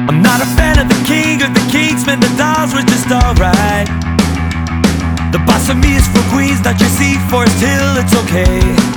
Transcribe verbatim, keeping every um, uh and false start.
I'm not a fan of the king or the Kingsmen, the dolls were just alright. The boss of me is for Queens, not your Sea Forest Hill, it's okay.